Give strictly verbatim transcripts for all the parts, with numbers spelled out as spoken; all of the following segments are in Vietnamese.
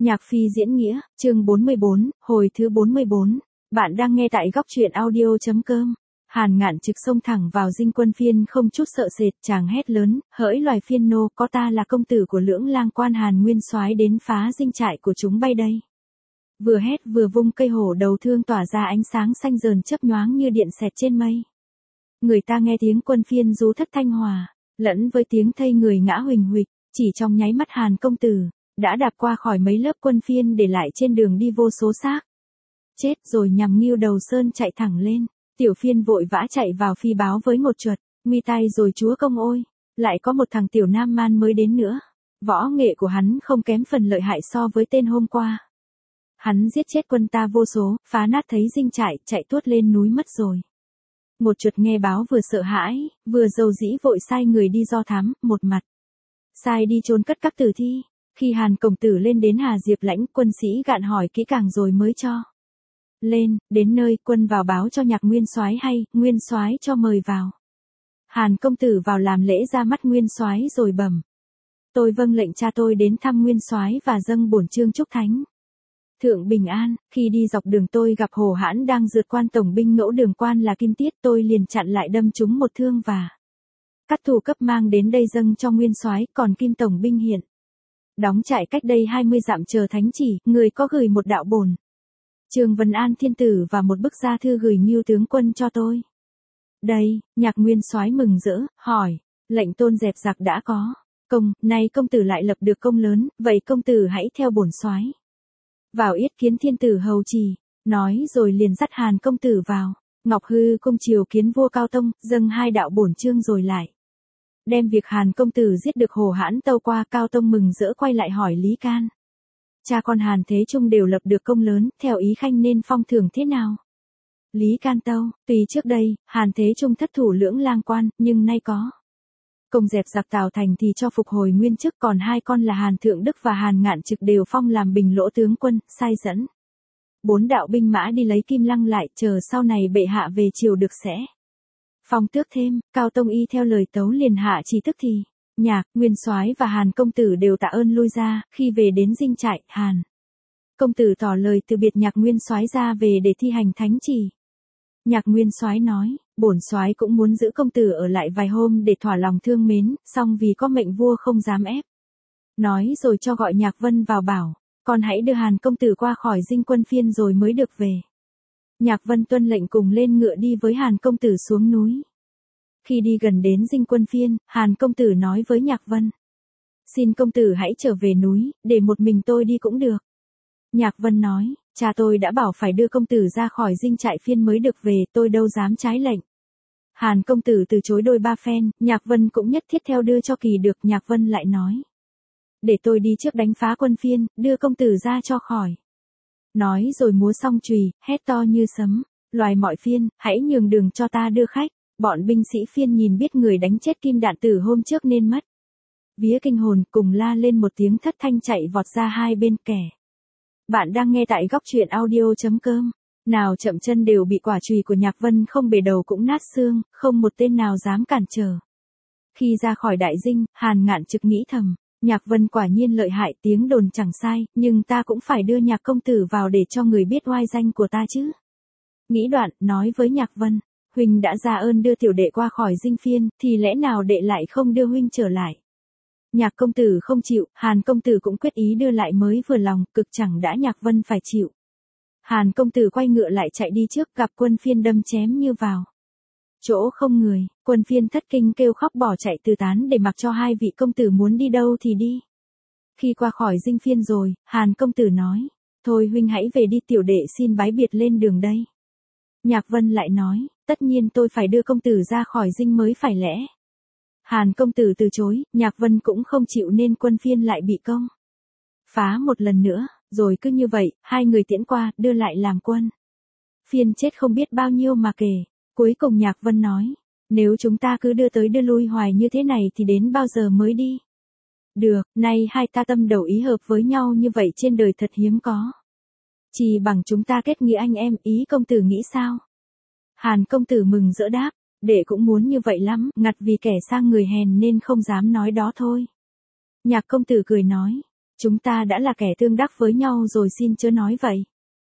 Nhạc phi diễn nghĩa, chương bốn mươi bốn, hồi thứ bốn mươi bốn. Bạn đang nghe tại góc truyện audio.com. Hàn Ngạn trực xông thẳng vào Dinh Quân Phiên không chút sợ sệt, chàng hét lớn, hỡi loài phiên nô, có ta là công tử của lưỡng lang quan Hàn Nguyên Soái đến phá dinh trại của chúng bay đây. Vừa hét vừa vung cây hổ đầu thương tỏa ra ánh sáng xanh rờn chớp nhoáng như điện xẹt trên mây. Người ta nghe tiếng quân phiên rú thất thanh hòa, lẫn với tiếng thây người ngã huỳnh huỵch, chỉ trong nháy mắt Hàn công tử đã đạp qua khỏi mấy lớp quân phiên để lại trên đường đi vô số xác. Chết rồi, nhằm nghiêu đầu sơn chạy thẳng lên, tiểu phiên vội vã chạy vào phi báo với một chuột, nguy tai rồi chúa công ôi, lại có một thằng tiểu nam man mới đến nữa. Võ nghệ của hắn không kém phần lợi hại so với tên hôm qua. Hắn giết chết quân ta vô số, phá nát thấy dinh trại, chạy tuốt lên núi mất rồi. Một chuột nghe báo vừa sợ hãi, vừa dầu dĩ vội sai người đi do thám, một mặt sai đi chôn cất các tử thi. Khi Hàn công tử lên đến Hà Diệp lãnh, quân sĩ gạn hỏi kỹ càng rồi mới cho lên. Đến nơi, quân vào báo cho Nhạc Nguyên Soái hay, Nguyên Soái cho mời vào. Hàn công tử vào làm lễ ra mắt Nguyên Soái rồi bẩm: tôi vâng lệnh cha tôi đến thăm Nguyên Soái và dâng bổn chương chúc thánh thượng bình an. Khi đi dọc đường tôi gặp Hồ Hãn đang rượt quan tổng binh ngẫu đường quan là Kim Tiết, tôi liền chặn lại đâm trúng một thương và cắt thủ cấp mang đến đây dâng cho Nguyên Soái. Còn Kim tổng binh hiện đóng trại cách đây hai mươi dặm chờ thánh chỉ, người có gửi một đạo bổn Trường Vân An thiên tử và một bức gia thư gửi Ngưu tướng quân cho tôi. Đây, Nhạc Nguyên Soái mừng rỡ, hỏi, lệnh tôn dẹp giặc đã có công, nay công tử lại lập được công lớn, vậy công tử hãy theo bổn soái vào yết kiến thiên tử hầu trì. Nói rồi liền dắt Hàn công tử vào Ngọc Hư cung triều kiến vua Cao Tông, dâng hai đạo bổn chương rồi lại đem việc Hàn công tử giết được Hồ Hãn tâu qua. Cao Tông mừng rỡ quay lại hỏi Lý Can: cha con Hàn Thế Trung đều lập được công lớn, theo ý khanh nên phong thưởng thế nào? Lý Can tâu: tuy trước đây Hàn Thế Trung thất thủ lưỡng lang quan, nhưng nay có công dẹp giặc Tào Thành thì cho phục hồi nguyên chức. Còn hai con là Hàn Thượng Đức và Hàn Ngạn Trực đều phong làm bình lỗ tướng quân, sai dẫn bốn đạo binh mã đi lấy Kim Lăng lại, chờ sau này bệ hạ về triều được sẽ phong tước thêm. Cao Tông y theo lời tấu liền hạ chỉ tức thì Nhạc Nguyên Soái và Hàn công tử đều tạ ơn lui ra. Khi về đến dinh trại, Hàn công tử tỏ lời từ biệt Nhạc Nguyên Soái ra về để thi hành thánh chỉ. Nhạc Nguyên Soái nói, bổn soái cũng muốn giữ công tử ở lại vài hôm để thỏa lòng thương mến, song vì có mệnh vua không dám ép. Nói rồi cho gọi Nhạc Vân vào bảo, con hãy đưa Hàn công tử qua khỏi Dinh Quân Phiên rồi mới được về. Nhạc Vân tuân lệnh cùng lên ngựa đi với Hàn công tử xuống núi. Khi đi gần đến Dinh Quân Phiên, Hàn công tử nói với Nhạc Vân: xin công tử hãy trở về núi, để một mình tôi đi cũng được. Nhạc Vân nói, cha tôi đã bảo phải đưa công tử ra khỏi dinh trại phiên mới được về, tôi đâu dám trái lệnh. Hàn công tử từ chối đôi ba phen, Nhạc Vân cũng nhất thiết theo đưa cho kỳ được. Nhạc Vân lại nói, để tôi đi trước đánh phá quân phiên, đưa công tử ra cho khỏi. Nói rồi múa song chùy, hét to như sấm, loài mọi phiên, hãy nhường đường cho ta đưa khách. Bọn binh sĩ phiên nhìn biết người đánh chết Kim Đạn Tử hôm trước nên mất vía kinh hồn, cùng la lên một tiếng thất thanh chạy vọt ra hai bên kẻ. Bạn đang nghe tại góc truyện audio.com. Nào chậm chân đều bị quả chùy của Nhạc Vân không bể đầu cũng nát xương, không một tên nào dám cản trở. Khi ra khỏi đại dinh, Hàn Ngạn Trực nghĩ thầm, Nhạc Vân quả nhiên lợi hại, tiếng đồn chẳng sai, nhưng ta cũng phải đưa Nhạc công tử vào để cho người biết oai danh của ta chứ. Nghĩ đoạn, nói với Nhạc Vân, huynh đã ra ơn đưa tiểu đệ qua khỏi dinh phiên, thì lẽ nào đệ lại không đưa huynh trở lại? Nhạc công tử không chịu, Hàn công tử cũng quyết ý đưa lại mới vừa lòng, cực chẳng đã Nhạc Vân phải chịu. Hàn công tử quay ngựa lại chạy đi trước, gặp quân phiên đâm chém như vào chỗ không người. Quân phiên thất kinh kêu khóc bỏ chạy tứ tán để mặc cho hai vị công tử muốn đi đâu thì đi. Khi qua khỏi dinh phiên rồi, Hàn công tử nói, thôi huynh hãy về đi, tiểu đệ xin bái biệt lên đường đây. Nhạc Vân lại nói, tất nhiên tôi phải đưa công tử ra khỏi dinh mới phải lẽ. Hàn công tử từ chối, Nhạc Vân cũng không chịu nên quân phiên lại bị công phá một lần nữa. Rồi cứ như vậy, hai người tiễn qua, đưa lại làm quân phiên chết không biết bao nhiêu mà kể. Cuối cùng Nhạc Vân nói, nếu chúng ta cứ đưa tới đưa lui hoài như thế này thì đến bao giờ mới đi được, nay hai ta tâm đầu ý hợp với nhau như vậy trên đời thật hiếm có. Chỉ bằng chúng ta kết nghĩa anh em, ý công tử nghĩ sao? Hàn công tử mừng rỡ đáp, đệ cũng muốn như vậy lắm, ngặt vì kẻ sang người hèn nên không dám nói đó thôi. Nhạc công tử cười nói, chúng ta đã là kẻ tương đắc với nhau rồi, xin chớ nói vậy.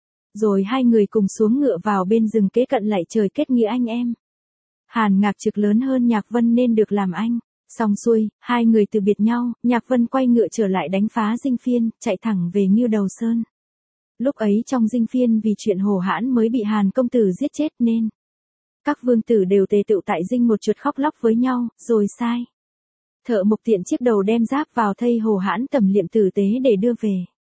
Rồi hai người cùng xuống ngựa vào bên rừng kế cận lạy trời kết nghĩa anh em. Hàn Ngạc Trực lớn hơn Nhạc Vân nên được làm anh. Xong xuôi, hai người từ biệt nhau, Nhạc Vân quay ngựa trở lại đánh phá Dinh Phiên, chạy thẳng về Ngưu Đầu Sơn. Lúc ấy trong Dinh Phiên vì chuyện Hồ Hãn mới bị Hàn công tử giết chết nên các vương tử đều tề tựu tại dinh một chuột khóc lóc với nhau, rồi sai thợ mộc tiện chiếc đầu đem giáp vào thây Hồ Hãn tẩm liệm tử tế để đưa về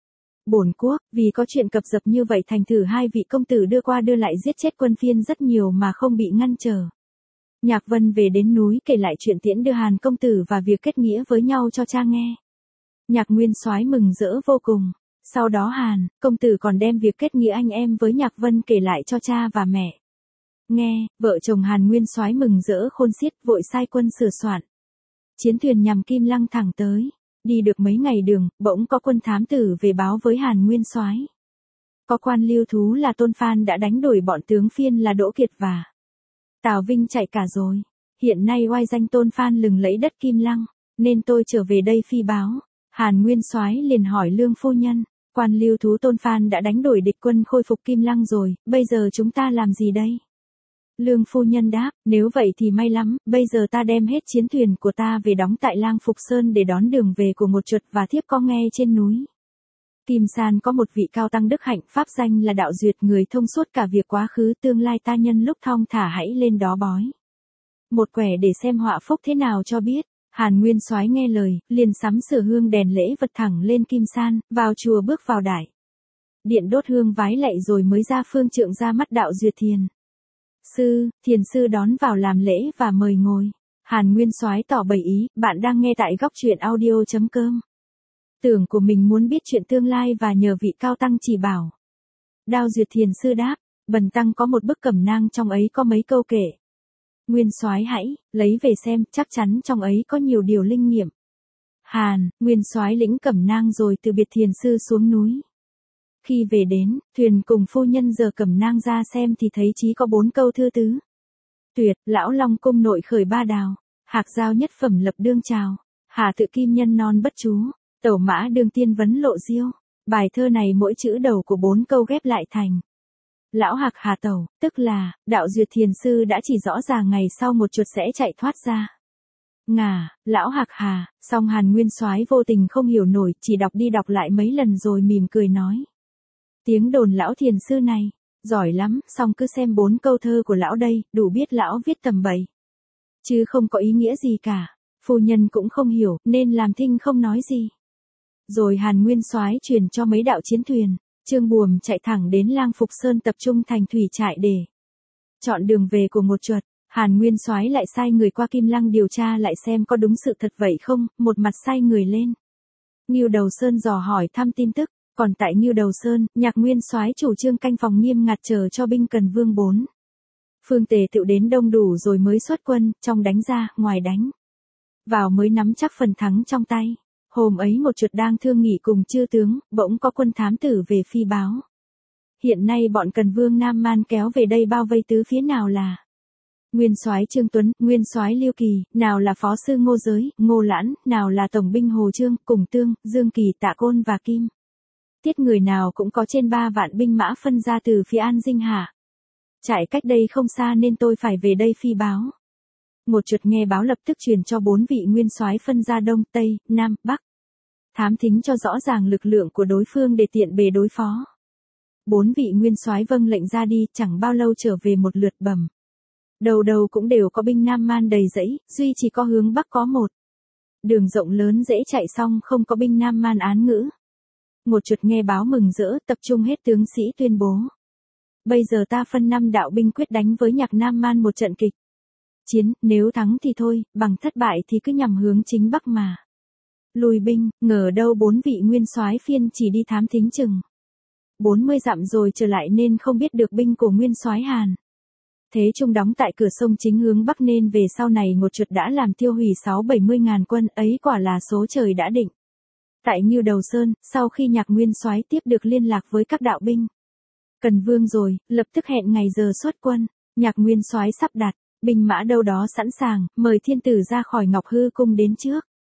bổn quốc. Vì có chuyện cập dập như vậy thành thử hai vị công tử đưa qua đưa lại giết chết quân Phiên rất nhiều mà không bị ngăn trở. Nhạc Vân về đến núi kể lại chuyện tiễn đưa Hàn công tử và việc kết nghĩa với nhau cho cha nghe. Nhạc Nguyên Soái mừng rỡ vô cùng. Sau đó Hàn công tử còn đem việc kết nghĩa anh em với Nhạc Vân kể lại cho cha và mẹ nghe. Vợ chồng Hàn Nguyên Soái mừng rỡ khôn xiết, vội sai quân sửa soạn chiến thuyền nhằm Kim Lăng thẳng tới. Đi được mấy ngày đường, bỗng có quân thám tử về báo với Hàn Nguyên Soái. Có quan lưu thú là Tôn Phan đã đánh đuổi bọn tướng Phiên là Đỗ Kiệt và Tào Vinh chạy cả rồi. Hiện nay oai danh Tôn Phan lừng lẫy đất Kim Lăng, nên tôi trở về đây phi báo. Hàn Nguyên Soái liền hỏi Lương phu nhân, quan lưu thú Tôn Phan đã đánh đuổi địch quân khôi phục Kim Lăng rồi, bây giờ chúng ta làm gì đây? Lương phu nhân đáp, nếu vậy thì may lắm, bây giờ ta đem hết chiến thuyền của ta về đóng tại Lang Phục Sơn để đón đường về của một chuột và thiếp có nghe trên núi Kim San có một vị cao tăng đức hạnh, pháp danh là Đạo Duyệt, người thông suốt cả việc quá khứ tương lai, ta nhân lúc thong thả hãy lên đó bói một quẻ để xem họa phúc thế nào cho biết. Hàn Nguyên Soái nghe lời, liền sắm sửa hương đèn lễ vật thẳng lên Kim San, vào chùa bước vào đại điện đốt hương vái lạy rồi mới ra phương trượng ra mắt Đạo Duyệt thiền sư. Thiền sư đón vào làm lễ và mời ngồi. Hàn Nguyên Soái tỏ bày ý, bạn đang nghe tại góc truyện audio chấm com. Tưởng của mình muốn biết chuyện tương lai và nhờ vị cao tăng chỉ bảo. Đạo Duyệt thiền sư đáp, bần tăng có một bức cẩm nang, trong ấy có mấy câu kể. Nguyên Soái hãy lấy về xem, chắc chắn trong ấy có nhiều điều linh nghiệm. Hàn Nguyên Soái lĩnh cẩm nang rồi từ biệt thiền sư xuống núi. Khi về đến, thuyền cùng phu nhân giờ cẩm nang ra xem thì thấy chí có bốn câu thư tứ. Tuyệt, lão long cung nội khởi ba đào. Hạc giao nhất phẩm lập đương trào. Hà tự kim nhân non bất chú. Tẩu mã đương tiên vấn lộ diêu. Bài thơ này mỗi chữ đầu của bốn câu ghép lại thành Lão Hạc Hà Tẩu, tức là, Đạo Duyệt thiền sư đã chỉ rõ ràng ngày sau một chuột sẽ chạy thoát ra. Ngà, Lão Hạc Hà, song Hàn Nguyên Soái vô tình không hiểu nổi, chỉ đọc đi đọc lại mấy lần rồi mỉm cười nói. Tiếng đồn lão thiền sư này, giỏi lắm, song cứ xem bốn câu thơ của lão đây, đủ biết lão viết tầm bậy. Chứ không có ý nghĩa gì cả, phu nhân cũng không hiểu, nên làm thinh không nói gì. Rồi Hàn Nguyên Soái truyền cho mấy đạo chiến thuyền. Trương Buồm chạy thẳng đến Lang Phục Sơn tập trung thành thủy trại để chọn đường về của một chuột. Hàn Nguyên Soái lại sai người qua Kim Lăng điều tra lại xem có đúng sự thật vậy không, một mặt sai người lên Ngưu Đầu Sơn dò hỏi thăm tin tức, còn tại Ngưu Đầu Sơn, Nhạc Nguyên Soái chủ trương canh phòng nghiêm ngặt chờ cho binh Cần Vương bốn phương tề tựu đến đông đủ rồi mới xuất quân, trong đánh ra, ngoài đánh vào mới nắm chắc phần thắng trong tay. Hôm ấy một chuột đang thương nghỉ cùng chư tướng, bỗng có quân thám tử về phi báo. Hiện nay bọn Cần Vương Nam Man kéo về đây bao vây tứ phía, nào là Nguyên Soái Trương Tuấn, Nguyên Soái Liêu Kỳ, nào là Phó sư Ngô Giới, Ngô Lãn, nào là Tổng binh Hồ Trương, Cùng Tương, Dương Kỳ, Tạ Côn và Kim Tiết, người nào cũng có trên ba vạn binh mã phân ra từ phía An Dinh Hạ. Trại cách đây không xa nên tôi phải về đây phi báo. Một chuột nghe báo lập tức truyền cho bốn vị nguyên soái phân ra Đông, Tây, Nam, Bắc. Thám thính cho rõ ràng lực lượng của đối phương để tiện bề đối phó. Bốn vị nguyên soái vâng lệnh ra đi, chẳng bao lâu trở về một lượt bẩm. Đầu đầu cũng đều có binh Nam Man đầy dẫy, duy chỉ có hướng Bắc có một đường rộng lớn dễ chạy, xong không có binh Nam Man án ngữ. Một chuột nghe báo mừng rỡ, tập trung hết tướng sĩ tuyên bố. Bây giờ ta phân năm đạo binh quyết đánh với Nhạc Nam Man một trận kịch chiến, nếu thắng thì thôi, bằng thất bại thì cứ nhằm hướng chính Bắc mà lùi binh. Ngờ đâu bốn vị nguyên soái Phiên chỉ đi thám thính chừng bốn mươi dặm rồi trở lại nên không biết được binh của nguyên soái Hàn Thế Trung đóng tại cửa sông chính hướng Bắc, nên về sau này một chuột đã làm tiêu hủy sáu bảy mươi ngàn quân, ấy quả là số trời đã định. Tại Ngưu Đầu Sơn, sau khi Nhạc Nguyên Soái tiếp được liên lạc với các đạo binh Cần Vương rồi, lập tức hẹn ngày giờ xuất quân. Nhạc Nguyên Soái sắp đặt binh mã đâu đó sẵn sàng, mời thiên tử ra khỏi Ngọc Hư cung đến trước.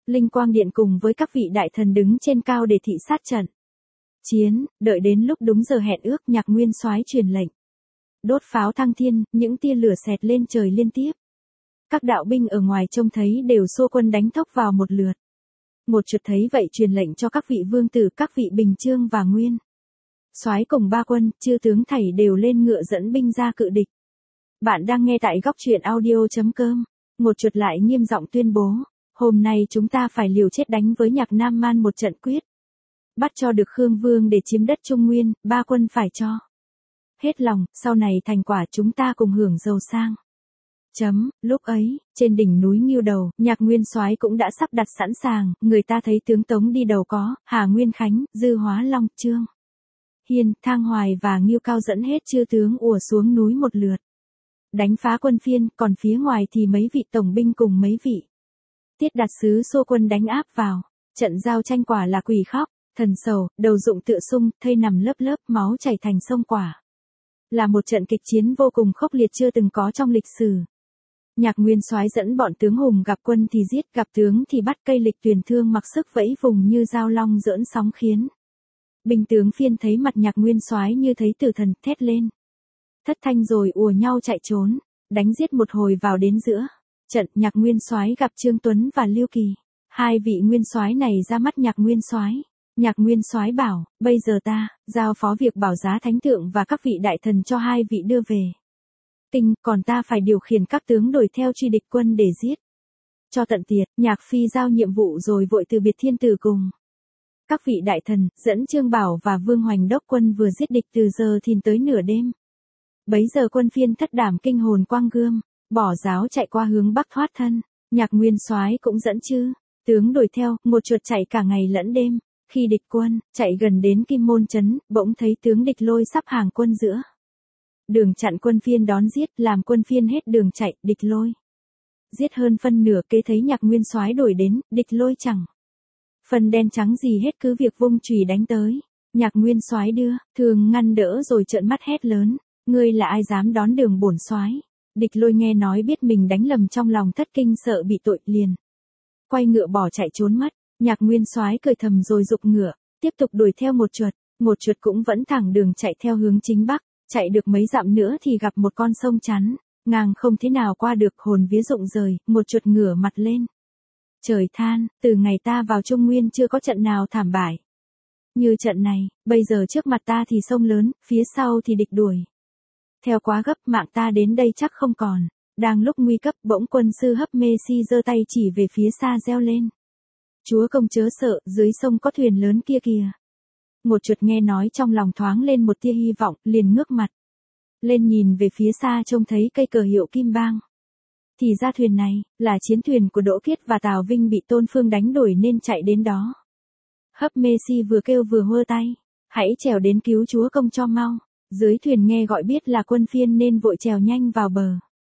Linh Quang Điện cùng với các vị đại thần đứng trên cao để thị sát trận chiến, đợi đến lúc đúng giờ hẹn ước, Nhạc Nguyên Soái truyền lệnh. Đốt pháo thăng thiên, những tia lửa xẹt lên trời liên tiếp. Các đạo binh ở ngoài trông thấy đều xô quân đánh thốc vào một lượt. Một chuột thấy vậy truyền lệnh cho các vị vương tử, các vị Bình Chương và Nguyên Soái cùng ba quân, chư tướng thảy đều lên ngựa dẫn binh ra cự địch. Bạn đang nghe tại góc truyện audio.com. Một chuột lại nghiêm giọng tuyên bố, hôm nay chúng ta phải liều chết đánh với Nhạc Nam Man một trận quyết. Bắt cho được Khương Vương để chiếm đất Trung Nguyên, ba quân phải cho hết lòng, sau này thành quả chúng ta cùng hưởng giàu sang. Chấm, lúc ấy, trên đỉnh núi Ngưu Đầu, Nhạc Nguyên Soái cũng đã sắp đặt sẵn sàng, người ta thấy tướng Tống đi đầu có, Hà Nguyên Khánh, Dư Hóa Long, Trương Hiên, Thang Hoài và Ngưu Cao dẫn hết chư tướng ùa xuống núi một lượt. Đánh phá quân Phiên, còn phía ngoài thì mấy vị tổng binh cùng mấy vị Tiết Đạt sứ xô quân đánh áp vào. Trận giao tranh quả là quỷ khóc, thần sầu, đầu dụng tựa sung, thây nằm lớp lớp, máu chảy thành sông quả. Là một trận kịch chiến vô cùng khốc liệt chưa từng có trong lịch sử. Nhạc Nguyên Soái dẫn bọn tướng hùng gặp quân thì giết, gặp tướng thì bắt, cây lịch tuyển thương mặc sức vẫy vùng như dao long giỡn sóng khiến binh tướng Phiên thấy mặt Nhạc Nguyên Soái như thấy tử thần, thét lên thất thanh rồi ùa nhau chạy trốn, đánh giết một hồi vào đến giữa trận. Nhạc Nguyên Soái gặp Trương Tuấn và Liêu Kỳ, hai vị nguyên soái này ra mắt Nhạc Nguyên Soái. Nhạc Nguyên Soái bảo, bây giờ ta giao phó việc bảo giá thánh thượng và các vị đại thần cho hai vị đưa về Kinh, còn ta phải điều khiển các tướng đuổi theo truy địch quân để giết cho tận tiệt. Nhạc Phi giao nhiệm vụ rồi vội từ biệt thiên tử cùng các vị đại thần, dẫn Trương Bảo và Vương Hoành đốc quân vừa giết địch từ giờ thìn tới nửa đêm. Bấy giờ quân Phiên thất đảm kinh hồn quang gươm, bỏ giáo chạy qua hướng bắc thoát thân. Nhạc Nguyên Soái cũng dẫn chư tướng đuổi theo, một chuột chạy cả ngày lẫn đêm. Khi địch quân chạy gần đến Kim Môn trấn, bỗng thấy tướng địch Lôi sắp hàng quân giữa đường chặn quân Phiên đón giết, làm quân Phiên hết đường chạy. Địch Lôi giết hơn phân nửa, kế thấy Nhạc Nguyên Soái đuổi đến, địch Lôi chẳng phần đen trắng gì hết, cứ việc vung chùy đánh tới. Nhạc Nguyên Soái đưa thường ngăn đỡ rồi trợn mắt hét lớn, ngươi là ai dám đón đường bổn soái? Địch Lôi nghe nói biết mình đánh lầm, trong lòng thất kinh sợ bị tội, liền quay ngựa bỏ chạy trốn mất. Nhạc Nguyên Soái cười thầm rồi giục ngựa, tiếp tục đuổi theo một chuột. Một chuột cũng vẫn thẳng đường chạy theo hướng chính bắc, chạy được mấy dặm nữa thì gặp một con sông chắn ngang không thế nào qua được, hồn vía rụng rời. Một chuột ngửa mặt lên trời than, từ ngày ta vào Trung Nguyên chưa có trận nào thảm bại như trận này. Bây giờ trước mặt ta thì sông lớn, phía sau thì địch đuổi theo quá gấp, mạng ta đến đây chắc không còn. Đang lúc nguy cấp, bỗng quân sư Hấp Mê Si giơ tay chỉ về phía xa reo lên, chúa công chớ sợ, dưới sông có thuyền lớn kia kìa. Một chuột nghe nói trong lòng thoáng lên một tia hy vọng, liền ngước mặt lên nhìn về phía xa, trông thấy cây cờ hiệu Kim Bang. Thì ra thuyền này là chiến thuyền của Đỗ Kiết và Tào Vinh bị Tôn Phương đánh đuổi nên chạy đến đó. Hấp Mê Si vừa kêu vừa hơ tay, hãy trèo đến cứu chúa công cho mau. Dưới thuyền nghe gọi biết là quân Phiên nên vội trèo nhanh vào bờ.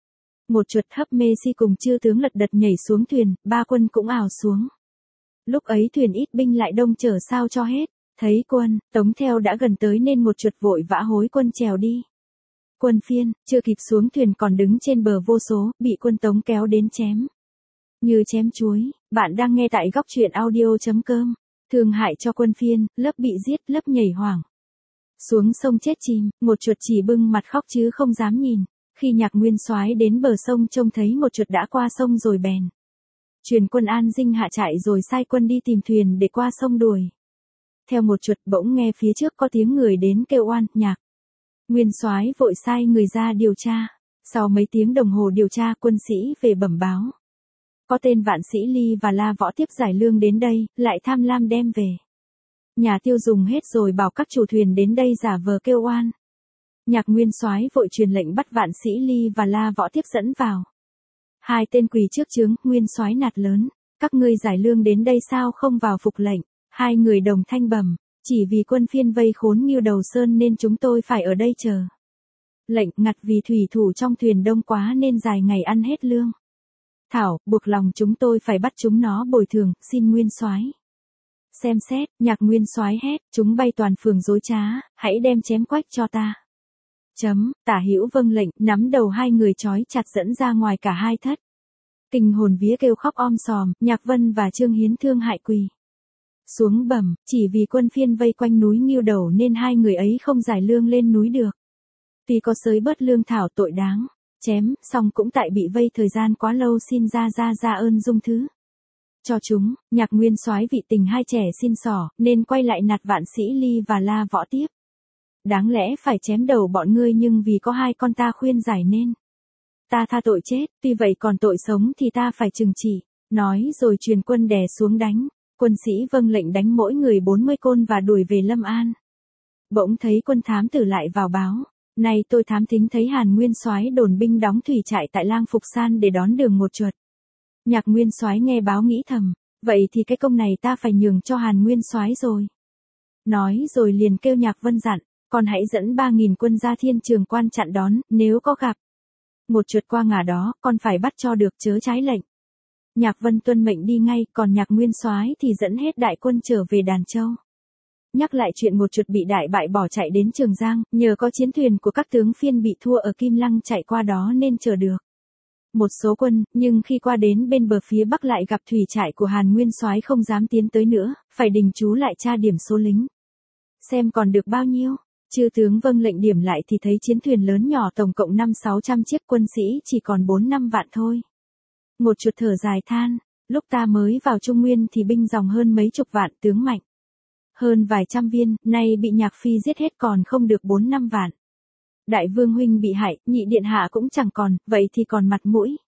Một chuột, Hấp Mê Si cùng chư tướng lật đật nhảy xuống thuyền, ba quân cũng ào xuống. Lúc ấy thuyền ít binh lại đông chở sao cho hết. Thấy quân Tống theo đã gần tới nên một chuột vội vã hối quân trèo đi. Quân Phiên chưa kịp xuống thuyền còn đứng trên bờ vô số, bị quân Tống kéo đến chém như chém chuối. Bạn đang nghe tại góc truyện audio.com. Thương hại cho quân Phiên, lớp bị giết, lớp nhảy hoảng xuống sông chết chìm. Một chuột chỉ bưng mặt khóc chứ không dám nhìn. Khi Nhạc Nguyên Soái đến bờ sông trông thấy một chuột đã qua sông rồi bèn truyền quân An Dinh hạ trại rồi sai quân đi tìm thuyền để qua sông đuổi theo một chuột. Bỗng nghe phía trước có tiếng người đến kêu oan. Nhạc Nguyên Soái vội sai người ra điều tra. Sau mấy tiếng đồng hồ điều tra, quân sĩ về bẩm báo có tên Vạn Sĩ Ly và La Võ tiếp giải lương đến đây, lại tham lam đem về nhà tiêu dùng hết rồi, bảo các chủ thuyền đến đây giả vờ kêu oan. Nhạc Nguyên Soái vội truyền lệnh bắt Vạn Sĩ Ly và La Võ tiếp dẫn vào. Hai tên quỳ trước chướng. Nguyên Soái nạt lớn, các ngươi giải lương đến đây sao không vào phục lệnh? Hai người đồng thanh bẩm, chỉ vì quân Phiên vây khốn Ngưu Đầu Sơn nên chúng tôi phải ở đây chờ lệnh. Ngặt vì thủy thủ trong thuyền đông quá nên dài ngày ăn hết lương thảo, buộc lòng chúng tôi phải bắt chúng nó bồi thường, xin Nguyên Soái xem xét. Nhạc Nguyên Soái hét, chúng bay toàn phường dối trá, hãy đem chém quách cho ta. Chấm, Tả Hữu vâng lệnh, nắm đầu hai người trói chặt dẫn ra ngoài cả hai thất Kinh hồn vía kêu khóc om sòm, Nhạc Vân và Trương Hiến thương hại quỳ xuống bẩm, chỉ vì quân phiên vây quanh núi Ngưu Đầu nên hai người ấy không giải lương lên núi được. Tuy có sới bớt lương thảo tội đáng chém, song cũng tại bị vây thời gian quá lâu, xin ra ra ra ơn dung thứ cho chúng. Nhạc Nguyên Soái vị tình hai trẻ xin xỏ, nên quay lại nạt Vạn Sĩ Ly và La Võ tiếp. Đáng lẽ phải chém đầu bọn ngươi, nhưng vì có hai con ta khuyên giải nên ta tha tội chết, tuy vậy còn tội sống thì ta phải trừng trị. Nói rồi truyền quân đè xuống đánh. Quân sĩ vâng lệnh đánh mỗi người bốn mươi côn và đuổi về Lâm An. Bỗng thấy quân thám tử lại vào báo, này tôi thám thính thấy Hàn Nguyên Soái đồn binh đóng thủy trại tại Lang Phục San để đón Đường Một Chuột. Nhạc Nguyên Soái nghe báo nghĩ thầm, vậy thì cái công này ta phải nhường cho Hàn Nguyên Soái rồi. Nói rồi liền kêu Nhạc Vân dặn, con hãy dẫn ba nghìn quân ra Thiên Trường Quan chặn đón, nếu có gặp Một Chuột qua ngả đó, con phải bắt cho được, chớ trái lệnh. Nhạc Vân tuân mệnh đi ngay, còn Nhạc Nguyên Soái thì dẫn hết đại quân trở về Đàn Châu. Nhắc lại chuyện Một Chuột bị đại bại bỏ chạy đến Trường Giang, nhờ có chiến thuyền của các tướng phiên bị thua ở Kim Lăng chạy qua đó nên chờ được một số quân, nhưng khi qua đến bên bờ phía bắc lại gặp thủy trại của Hàn Nguyên Soái không dám tiến tới nữa, phải đình trú lại tra điểm số lính. Xem còn được bao nhiêu. Chư tướng vâng lệnh điểm lại thì thấy chiến thuyền lớn nhỏ tổng cộng năm sáu trăm chiếc, quân sĩ chỉ còn bốn năm vạn thôi. Một Chuột thở dài than, lúc ta mới vào Trung Nguyên thì binh dòng hơn mấy chục vạn, tướng mạnh hơn vài trăm viên, nay bị Nhạc Phi giết hết còn không được bốn năm vạn. Đại vương huynh bị hại, nhị điện hạ cũng chẳng còn, vậy thì còn mặt mũi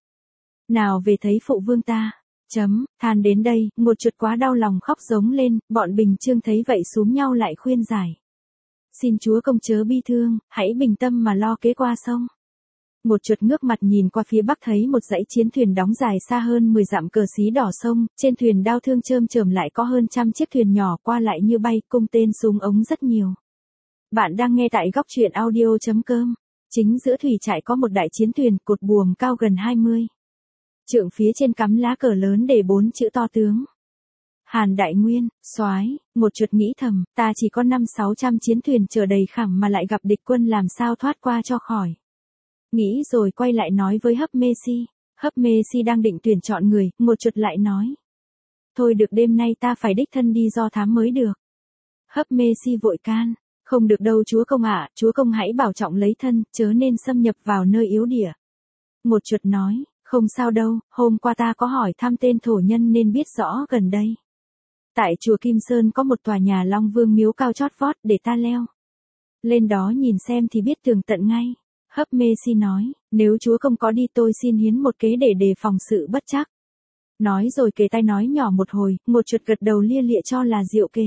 nào về thấy phụ vương ta. Chấm, than đến đây, Một Chuột quá đau lòng khóc giống lên, bọn Bình Chương thấy vậy xúm nhau lại khuyên giải. Xin chúa công chớ bi thương, hãy bình tâm mà lo kế qua sông. Một Chuột ngước mặt nhìn qua phía bắc thấy một dãy chiến thuyền đóng dài xa hơn mười dặm, cờ xí đỏ sông, trên thuyền đao thương chơm chởm lại có hơn trăm chiếc thuyền nhỏ qua lại như bay, cung tên súng ống rất nhiều. Bạn đang nghe tại góc truyện audio chấm com. Chính giữa thủy trại có một đại chiến thuyền, cột buồm cao gần hai mươi trượng, phía trên cắm lá cờ lớn để bốn chữ to tướng Hàn Đại Nguyên, Soái. Một Chuột nghĩ thầm, ta chỉ có năm sáu trăm chiến thuyền chở đầy khảm mà lại gặp địch quân, làm sao thoát qua cho khỏi. Nghĩ rồi quay lại nói với Hấp Mê Si. Hấp Mê Si đang định tuyển chọn người, Một Chuột lại nói, thôi được, đêm nay ta phải đích thân đi do thám mới được. Hấp Mê Si vội can, không được đâu chúa công ạ, chúa công hãy bảo trọng lấy thân, chớ nên xâm nhập vào nơi yếu địa. Một Chuột nói, không sao đâu, hôm qua ta có hỏi thăm tên thổ nhân nên biết rõ gần đây. Tại chùa Kim Sơn có một tòa nhà Long Vương miếu cao chót vót, để ta leo lên đó nhìn xem thì biết tường tận ngay. Hấp Mê Si nói, nếu chúa công có đi tôi xin hiến một kế để đề phòng sự bất trắc. Nói rồi kề tai nói nhỏ một hồi, Một Chuột gật đầu lia lịa cho là diệu kế.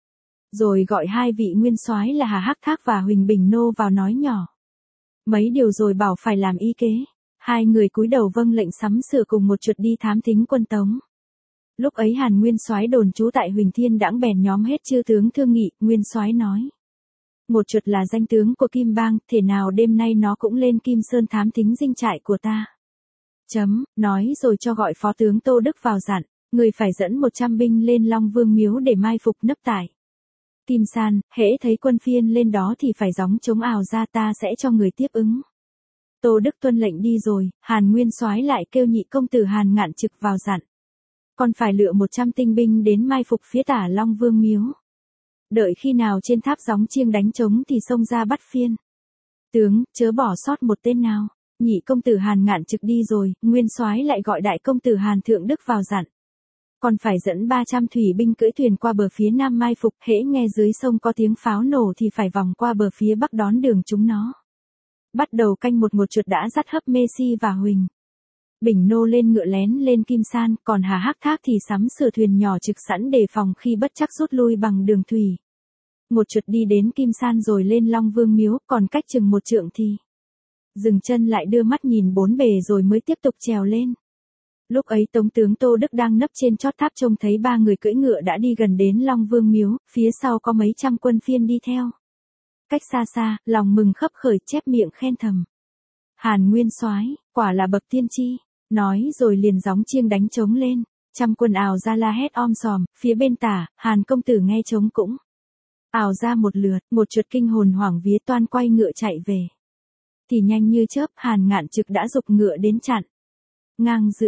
Rồi gọi hai vị nguyên soái là Hà Hắc Thác và Huỳnh Bình Nô vào nói nhỏ mấy điều rồi bảo phải làm y kế. Hai người cúi đầu vâng lệnh sắm sửa cùng Một Chuột đi thám thính quân Tống. Lúc ấy Hàn Nguyên Soái đồn trú tại Huỳnh Thiên đãng bèn nhóm hết chư tướng thương nghị. Nguyên Soái nói, Một Chuột là danh tướng của Kim Bang, thể nào đêm nay nó cũng lên Kim Sơn thám thính dinh trại của ta. Chấm, nói rồi cho gọi phó tướng Tô Đức vào dặn, người phải dẫn một trăm binh lên Long Vương miếu để mai phục nấp tại Kim San, hễ thấy quân phiên lên đó thì phải gióng chống ào ra, ta sẽ cho người tiếp ứng. Tô Đức tuân lệnh đi rồi, Hàn Nguyên Soái lại kêu nhị công tử Hàn Ngạn Trực vào dặn, còn phải lựa một trăm tinh binh đến mai phục phía tả Long Vương miếu. Đợi khi nào trên tháp gióng chiêng đánh trống thì xông ra bắt phiên. Tướng, chớ bỏ sót một tên nào. Nhị công tử Hàn Ngạn Trực đi rồi, Nguyên Soái lại gọi đại công tử Hàn Thượng Đức vào dặn, còn phải dẫn ba trăm thủy binh cưỡi thuyền qua bờ phía nam mai phục, hễ nghe dưới sông có tiếng pháo nổ thì phải vòng qua bờ phía bắc đón đường chúng nó. Bắt đầu canh một. Một Chuột đã dắt Hấp Mê Si và Huỳnh Bình Nô lên ngựa lén lên Kim San, còn Hà Hắc Thác thì sắm sửa thuyền nhỏ trực sẵn đề phòng khi bất chắc rút lui bằng đường thủy. Một Chuột đi đến Kim San rồi lên Long Vương miếu, còn cách chừng một trượng thì dừng chân lại đưa mắt nhìn bốn bề rồi mới tiếp tục trèo lên. Lúc ấy Tống tướng Tô Đức đang nấp trên chót tháp trông thấy ba người cưỡi ngựa đã đi gần đến Long Vương miếu, phía sau có mấy trăm quân phiên đi theo. Cách xa xa, lòng mừng khấp khởi, chép miệng khen thầm, Hàn Nguyên Soái, quả là bậc tiên tri. Nói rồi liền gióng chiêng đánh trống lên, trăm quân ào ra la hét om sòm, phía bên tả, Hàn công tử nghe trống cũng ào ra một lượt. Một Chuột kinh hồn hoảng vía toan quay ngựa chạy về. Thì nhanh như chớp, Hàn Ngạn Trực đã giục ngựa đến chặn ngang giữa.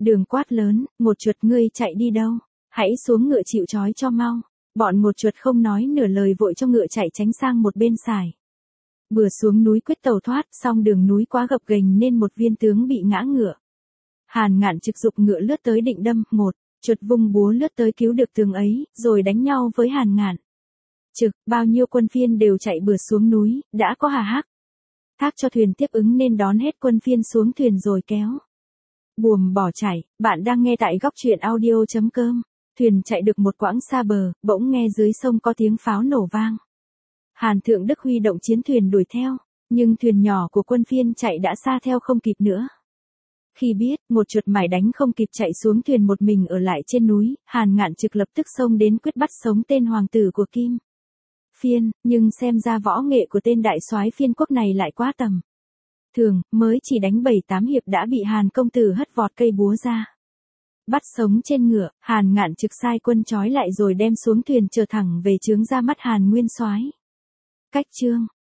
Đường quát lớn, một chuột ngươi chạy đi đâu? Hãy xuống ngựa chịu trói cho mau. Bọn một chuột không nói nửa lời vội cho ngựa chạy tránh sang một bên sải. Bừa xuống núi quyết tẩu thoát, song đường núi quá gập ghềnh nên một viên tướng bị ngã ngựa. Hàn Ngạn trực dục ngựa lướt tới định đâm, một chuột vung búa lướt tới cứu được tướng ấy, rồi đánh nhau với Hàn Ngạn. Trực, bao nhiêu quân phiên đều chạy bừa xuống núi, đã có Hà Hắc Thác cho thuyền tiếp ứng nên đón hết quân phiên xuống thuyền rồi kéo buồm bỏ chạy. Bạn đang nghe tại góc truyện audio.com. Thuyền chạy được một quãng xa bờ, bỗng nghe dưới sông có tiếng pháo nổ vang. Hàn Thượng Đức huy động chiến thuyền đuổi theo, nhưng thuyền nhỏ của quân phiên chạy đã xa theo không kịp nữa. Khi biết, một chuột mải đánh không kịp chạy xuống thuyền một mình ở lại trên núi, Hàn Ngạn trực lập tức xông đến quyết bắt sống tên hoàng tử của Kim Phiên, nhưng xem ra võ nghệ của tên đại soái phiên quốc này lại quá tầm thường, mới chỉ đánh bảy tám hiệp đã bị Hàn công tử hất vọt cây búa ra. Bắt sống trên ngựa, Hàn Ngạn trực sai quân trói lại rồi đem xuống thuyền chờ thẳng về chướng ra mắt Hàn Nguyên soái. Cách chương